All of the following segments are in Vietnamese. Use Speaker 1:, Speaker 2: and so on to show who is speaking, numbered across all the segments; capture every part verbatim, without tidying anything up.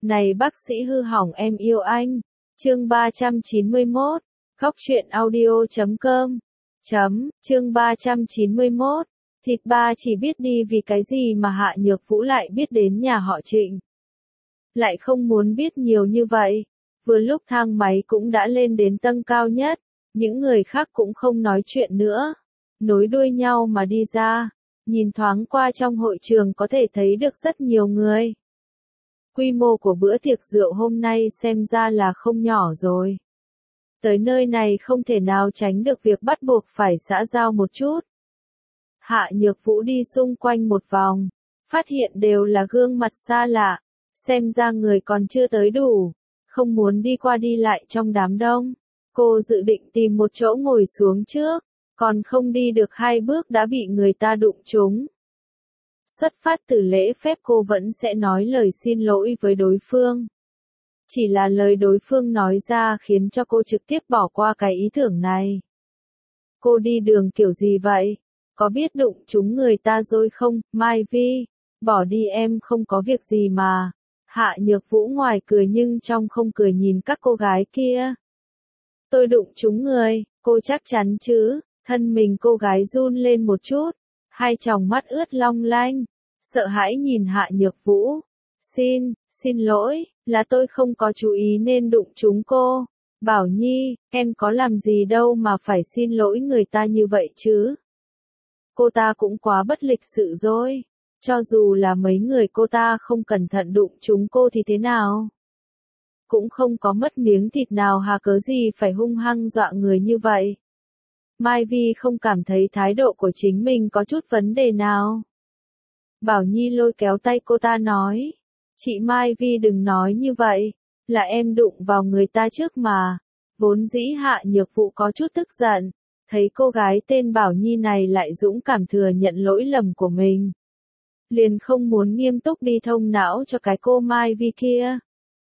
Speaker 1: Này bác sĩ hư hỏng em yêu anh. Chương ba trăm chín mươi mốt. Góc truyện audio chấm com. Chấm, chương ba trăm chín mươi mốt. Thịt ba chỉ biết đi vì cái gì mà Hạ Nhược Vũ lại biết đến nhà họ Trịnh. Lại không muốn biết nhiều như vậy. Vừa lúc thang máy cũng đã lên đến tầng cao nhất, những người khác cũng không nói chuyện nữa. Nối đuôi nhau mà đi ra, nhìn thoáng qua trong hội trường có thể thấy được rất nhiều người. Quy mô của bữa tiệc rượu hôm nay xem ra là không nhỏ rồi. Tới nơi này không thể nào tránh được việc bắt buộc phải xã giao một chút. Hạ Nhược Vũ đi xung quanh một vòng, phát hiện đều là gương mặt xa lạ, xem ra người còn chưa tới đủ, không muốn đi qua đi lại trong đám đông. Cô dự định tìm một chỗ ngồi xuống trước, còn không đi được hai bước đã bị người ta đụng trúng. Xuất phát từ lễ phép cô vẫn sẽ nói lời xin lỗi với đối phương. Chỉ là lời đối phương nói ra khiến cho cô trực tiếp bỏ qua cái ý tưởng này. Cô đi đường kiểu gì vậy? Có biết đụng trúng người ta rồi không, Mai Vi? Bỏ đi em không có việc gì mà. Hạ Nhược Vũ ngoài cười nhưng trong không cười nhìn các cô gái kia. Tôi đụng trúng người, cô chắc chắn chứ? Thân mình cô gái run lên một chút, hai tròng mắt ướt long lanh, sợ hãi nhìn Hạ Nhược Vũ. Xin, xin lỗi, là tôi không có chú ý nên đụng trúng cô. Bảo Nhi, em có làm gì đâu mà phải xin lỗi người ta như vậy chứ? Cô ta cũng quá bất lịch sự rồi. Cho dù là mấy người cô ta không cẩn thận đụng trúng cô thì thế nào? Cũng không có mất miếng thịt nào hà cớ gì phải hung hăng dọa người như vậy. Mai Vi không cảm thấy thái độ của chính mình có chút vấn đề nào. Bảo Nhi lôi kéo tay cô ta nói. Chị Mai Vi đừng nói như vậy, là em đụng vào người ta trước mà. Vốn dĩ Hạ Nhược Vũ có chút tức giận, thấy cô gái tên Bảo Nhi này lại dũng cảm thừa nhận lỗi lầm của mình. Liền không muốn nghiêm túc đi thông não cho cái cô Mai Vi kia.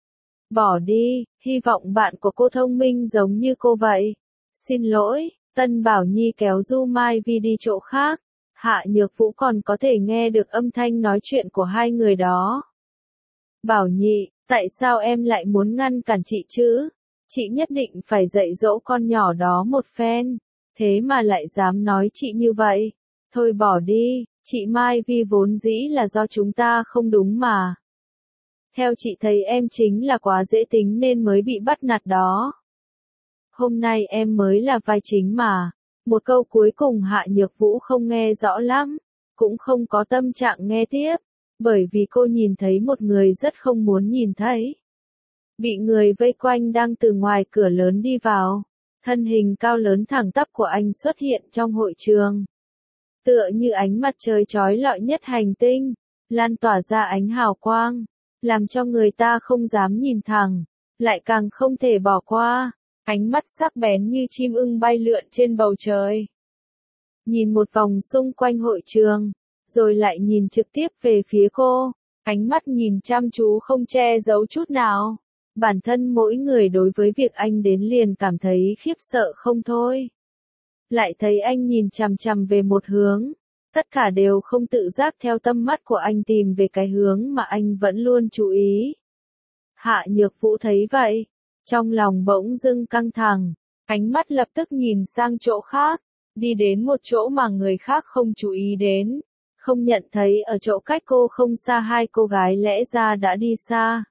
Speaker 1: Bỏ đi, hy vọng bạn của cô thông minh giống như cô vậy. Xin lỗi, Tân Bảo Nhi kéo Du Mai Vi đi chỗ khác. Hạ Nhược Vũ còn có thể nghe được âm thanh nói chuyện của hai người đó. Bảo Nhi, tại sao em lại muốn ngăn cản chị chứ? Chị nhất định phải dạy dỗ con nhỏ đó một phen. Thế mà lại dám nói chị như vậy. Thôi bỏ đi, chị Mai Vi vốn dĩ là do chúng ta không đúng mà. Theo chị thấy em chính là quá dễ tính nên mới bị bắt nạt đó. Hôm nay em mới là vai chính mà. Một câu cuối cùng Hạ Nhược Vũ không nghe rõ lắm, cũng không có tâm trạng nghe tiếp, bởi vì cô nhìn thấy một người rất không muốn nhìn thấy. Bị người vây quanh đang từ ngoài cửa lớn đi vào, thân hình cao lớn thẳng tắp của anh xuất hiện trong hội trường. Tựa như ánh mặt trời chói lọi nhất hành tinh, lan tỏa ra ánh hào quang, làm cho người ta không dám nhìn thẳng, lại càng không thể bỏ qua. Ánh mắt sắc bén như chim ưng bay lượn trên bầu trời. Nhìn một vòng xung quanh hội trường, rồi lại nhìn trực tiếp về phía cô. Ánh mắt nhìn chăm chú không che giấu chút nào. Bản thân mỗi người đối với việc anh đến liền cảm thấy khiếp sợ không thôi. Lại thấy anh nhìn chằm chằm về một hướng. Tất cả đều không tự giác theo tâm mắt của anh tìm về cái hướng mà anh vẫn luôn chú ý. Hạ Nhược Vũ thấy vậy. Trong lòng bỗng dưng căng thẳng, ánh mắt lập tức nhìn sang chỗ khác, đi đến một chỗ mà người khác không chú ý đến, không nhận thấy ở chỗ cách cô không xa hai cô gái lẽ ra đã đi xa.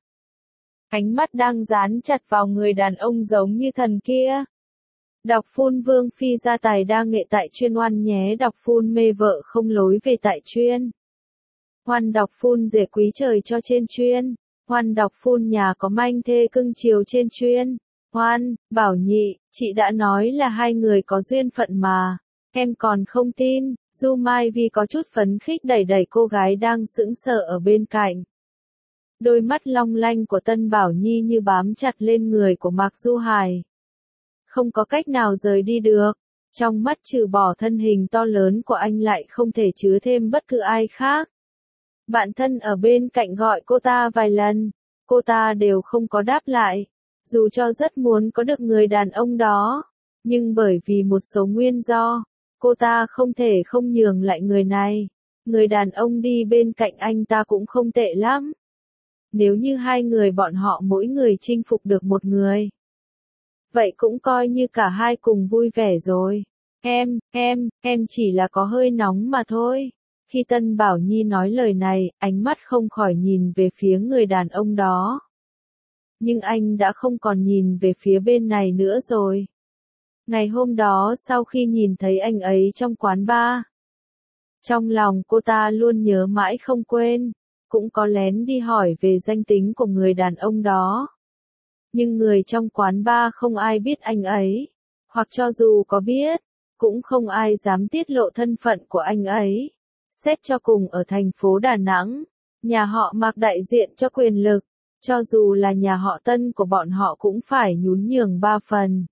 Speaker 1: Ánh mắt đang dán chặt vào người đàn ông giống như thần kia. Đọc phun Vương Phi gia tài đa nghệ tại chuyên oan nhé, đọc phun mê vợ không lối về tại chuyên. Hoan đọc phun rể quý trời cho trên chuyên. Hoan đọc phun nhà có manh thê cưng chiều trên chuyên. Hoan, Bảo Nhị, chị đã nói là hai người có duyên phận mà. Em còn không tin. Du Mai Vi có chút phấn khích đẩy đẩy cô gái đang sững sờ ở bên cạnh. Đôi mắt long lanh của Tân Bảo Nhi như bám chặt lên người của Mạc Du Hải. Không có cách nào rời đi được. Trong mắt trừ bỏ thân hình to lớn của anh lại không thể chứa thêm bất cứ ai khác. Bạn thân ở bên cạnh gọi cô ta vài lần, cô ta đều không có đáp lại, dù cho rất muốn có được người đàn ông đó, nhưng bởi vì một số nguyên do, cô ta không thể không nhường lại người này. Người đàn ông đi bên cạnh anh ta cũng không tệ lắm. Nếu như hai người bọn họ mỗi người chinh phục được một người, vậy cũng coi như cả hai cùng vui vẻ rồi. Em, em, em chỉ là có hơi nóng mà thôi. Khi Tân Bảo Nhi nói lời này, ánh mắt không khỏi nhìn về phía người đàn ông đó. Nhưng anh đã không còn nhìn về phía bên này nữa rồi. Ngày hôm đó sau khi nhìn thấy anh ấy trong quán bar, trong lòng cô ta luôn nhớ mãi không quên, cũng có lén đi hỏi về danh tính của người đàn ông đó. Nhưng người trong quán bar không ai biết anh ấy, hoặc cho dù có biết, cũng không ai dám tiết lộ thân phận của anh ấy. Xét cho cùng ở thành phố Đà Nẵng, nhà họ Mạc đại diện cho quyền lực, cho dù là nhà họ Tân của bọn họ cũng phải nhún nhường ba phần.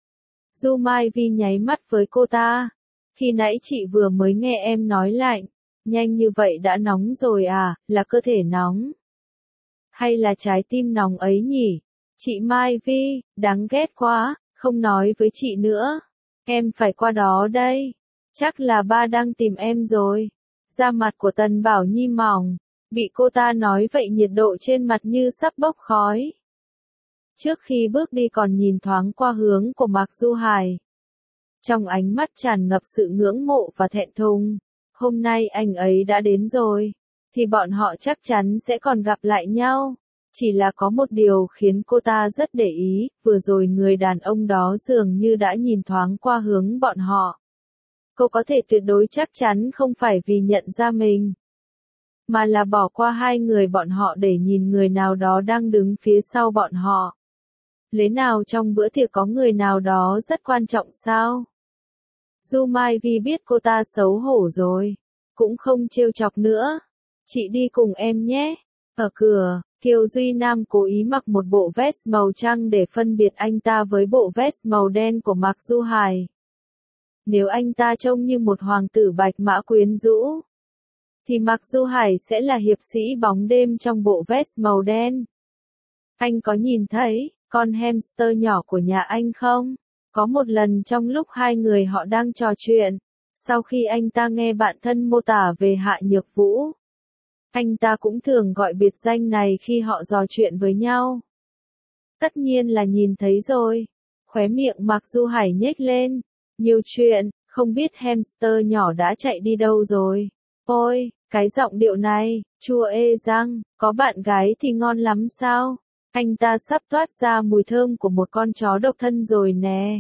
Speaker 1: Du Mai Vi nháy mắt với cô ta. Khi nãy chị vừa mới nghe em nói lạnh, nhanh như vậy đã nóng rồi à, là cơ thể nóng. Hay là trái tim nóng ấy nhỉ? Chị Mai Vi, đáng ghét quá, không nói với chị nữa. Em phải qua đó đây. Chắc là ba đang tìm em rồi. Da mặt của Tần Bảo Nhi mỏng, bị cô ta nói vậy nhiệt độ trên mặt như sắp bốc khói. Trước khi bước đi còn nhìn thoáng qua hướng của Mạc Du Hải. Trong ánh mắt tràn ngập sự ngưỡng mộ và thẹn thùng. Hôm nay anh ấy đã đến rồi, thì bọn họ chắc chắn sẽ còn gặp lại nhau. Chỉ là có một điều khiến cô ta rất để ý, vừa rồi người đàn ông đó dường như đã nhìn thoáng qua hướng bọn họ. Cô có thể tuyệt đối chắc chắn không phải vì nhận ra mình, mà là bỏ qua hai người bọn họ để nhìn người nào đó đang đứng phía sau bọn họ. Lẽ nào trong bữa tiệc có người nào đó rất quan trọng sao? Du Mai Vi biết cô ta xấu hổ rồi, cũng không trêu chọc nữa. Chị đi cùng em nhé. Ở cửa, Kiều Duy Nam cố ý mặc một bộ vest màu trắng để phân biệt anh ta với bộ vest màu đen của Mạc Du Hải. Nếu anh ta trông như một hoàng tử bạch mã quyến rũ, thì Mạc Du Hải sẽ là hiệp sĩ bóng đêm trong bộ vest màu đen. Anh có nhìn thấy con hamster nhỏ của nhà anh không? Có một lần trong lúc hai người họ đang trò chuyện, sau khi anh ta nghe bạn thân mô tả về Hạ Nhược Vũ, anh ta cũng thường gọi biệt danh này khi họ trò chuyện với nhau. Tất nhiên là nhìn thấy rồi. Khóe miệng Mạc Du Hải nhếch lên. Nhiều chuyện, không biết hamster nhỏ đã chạy đi đâu rồi. Ôi, cái giọng điệu này, chua ê răng, có bạn gái thì ngon lắm sao? Anh ta sắp toát ra mùi thơm của một con chó độc thân rồi nè.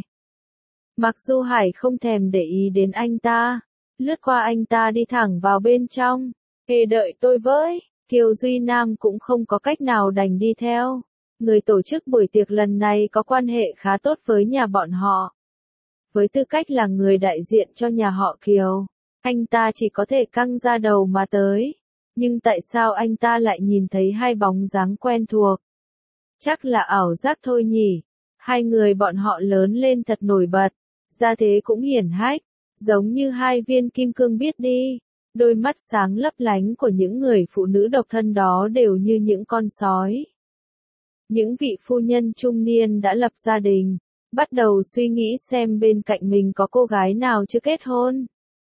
Speaker 1: Mạc Du Hải không thèm để ý đến anh ta, lướt qua anh ta đi thẳng vào bên trong. Ê đợi tôi với, Kiều Duy Nam cũng không có cách nào đành đi theo. Người tổ chức buổi tiệc lần này có quan hệ khá tốt với nhà bọn họ. Với tư cách là người đại diện cho nhà họ Kiều, anh ta chỉ có thể căng ra đầu mà tới. Nhưng tại sao anh ta lại nhìn thấy hai bóng dáng quen thuộc? Chắc là ảo giác thôi nhỉ. Hai người bọn họ lớn lên thật nổi bật, gia thế cũng hiển hách, giống như hai viên kim cương biết đi. Đôi mắt sáng lấp lánh của những người phụ nữ độc thân đó đều như những con sói. Những vị phu nhân trung niên đã lập gia đình, bắt đầu suy nghĩ xem bên cạnh mình có cô gái nào chưa kết hôn.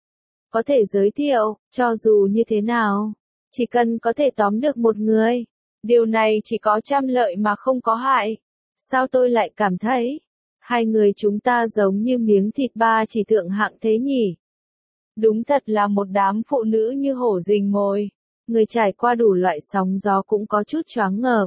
Speaker 1: Có thể giới thiệu, cho dù như thế nào, chỉ cần có thể tóm được một người. Điều này chỉ có trăm lợi mà không có hại. Sao tôi lại cảm thấy, hai người chúng ta giống như miếng thịt ba chỉ thượng hạng thế nhỉ? Đúng thật là một đám phụ nữ như hổ rình mồi. Người trải qua đủ loại sóng gió cũng có chút choáng ngợp.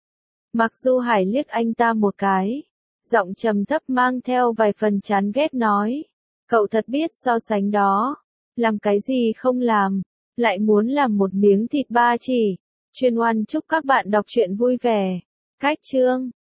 Speaker 1: Mạc Du Hải liếc anh ta một cái, giọng trầm thấp mang theo vài phần chán ghét nói. Cậu thật biết so sánh đó. Làm cái gì không làm, lại muốn làm một miếng thịt ba chỉ. Chuyên Oan chúc các bạn đọc truyện vui vẻ. Cách chương